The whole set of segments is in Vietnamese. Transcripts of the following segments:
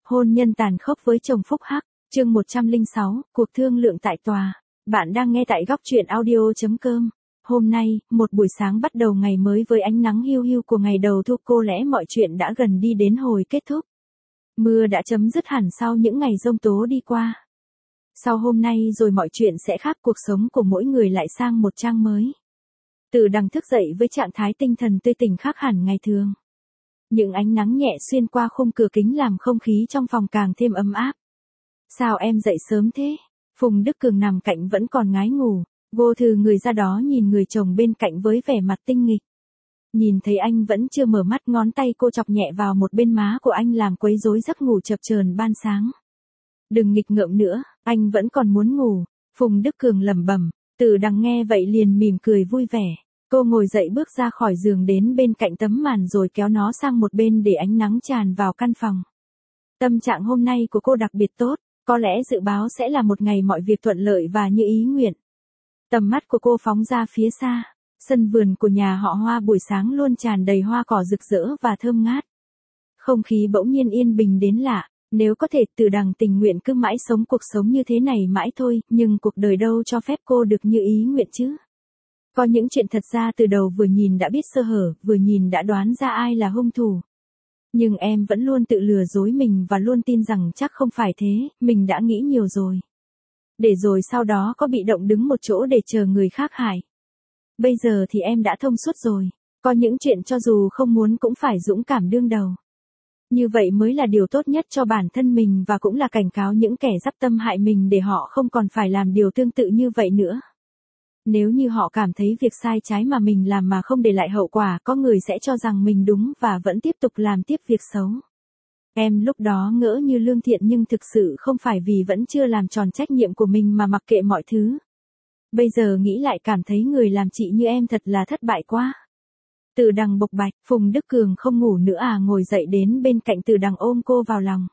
Hôn nhân tàn khốc với chồng phúc hắc, chương 106, cuộc thương lượng tại tòa. Bạn đang nghe tại góc truyện audio.com. Hôm nay, một buổi sáng bắt đầu ngày mới với ánh nắng hiu hiu của ngày đầu thu, có lẽ mọi chuyện đã gần đi đến hồi kết thúc. Mưa đã chấm dứt hẳn sau những ngày giông tố đi qua. Sau hôm nay rồi mọi chuyện sẽ khác, cuộc sống của mỗi người lại sang một trang mới. Từ Đằng thức dậy với trạng thái tinh thần tươi tỉnh khác hẳn ngày thường. Những ánh nắng nhẹ xuyên qua khung cửa kính làm không khí trong phòng càng thêm ấm áp. Sao em dậy sớm thế? Phùng Đức Cường nằm cạnh vẫn còn ngái ngủ, vô thư người ra đó nhìn người chồng bên cạnh với vẻ mặt tinh nghịch. Nhìn thấy anh vẫn chưa mở mắt, ngón tay cô chọc nhẹ vào một bên má của anh làm quấy rối giấc ngủ chập chờn ban sáng. Đừng nghịch ngợm nữa, anh vẫn còn muốn ngủ, Phùng Đức Cường lẩm bẩm. Từ Đằng nghe vậy liền mỉm cười vui vẻ. Cô ngồi dậy bước ra khỏi giường đến bên cạnh tấm màn rồi kéo nó sang một bên để ánh nắng tràn vào căn phòng. Tâm trạng hôm nay của cô đặc biệt tốt, có lẽ dự báo sẽ là một ngày mọi việc thuận lợi và như ý nguyện. Tầm mắt của cô phóng ra phía xa, sân vườn của nhà họ Hoa buổi sáng luôn tràn đầy hoa cỏ rực rỡ và thơm ngát. Không khí bỗng nhiên yên bình đến lạ, nếu có thể Từ Đằng tình nguyện cứ mãi sống cuộc sống như thế này mãi thôi, nhưng cuộc đời đâu cho phép cô được như ý nguyện chứ. Có những chuyện thật ra từ đầu vừa nhìn đã biết sơ hở, vừa nhìn đã đoán ra ai là hung thủ. Nhưng em vẫn luôn tự lừa dối mình và luôn tin rằng chắc không phải thế, mình đã nghĩ nhiều rồi. Để rồi sau đó có bị động đứng một chỗ để chờ người khác hại. Bây giờ thì em đã thông suốt rồi, có những chuyện cho dù không muốn cũng phải dũng cảm đương đầu. Như vậy mới là điều tốt nhất cho bản thân mình và cũng là cảnh cáo những kẻ dắp tâm hại mình để họ không còn phải làm điều tương tự như vậy nữa. Nếu như họ cảm thấy việc sai trái mà mình làm mà không để lại hậu quả, có người sẽ cho rằng mình đúng và vẫn tiếp tục làm tiếp việc xấu. Em lúc đó ngỡ như lương thiện nhưng thực sự không phải vì vẫn chưa làm tròn trách nhiệm của mình mà mặc kệ mọi thứ. Bây giờ nghĩ lại cảm thấy người làm chị như em thật là thất bại quá. Từ Đằng bộc bạch, Phùng Đức Cường không ngủ nữa à, ngồi dậy đến bên cạnh Từ Đằng ôm cô vào lòng.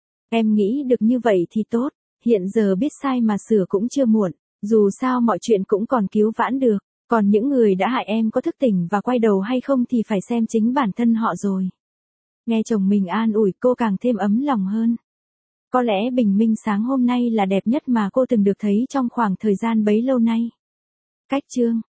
Em nghĩ được như vậy thì tốt, hiện giờ biết sai mà sửa cũng chưa muộn. Dù sao mọi chuyện cũng còn cứu vãn được, còn những người đã hại em có thức tỉnh và quay đầu hay không thì phải xem chính bản thân họ rồi. Nghe chồng mình an ủi, cô càng thêm ấm lòng hơn. Có lẽ bình minh sáng hôm nay là đẹp nhất mà cô từng được thấy trong khoảng thời gian bấy lâu nay. Cách chương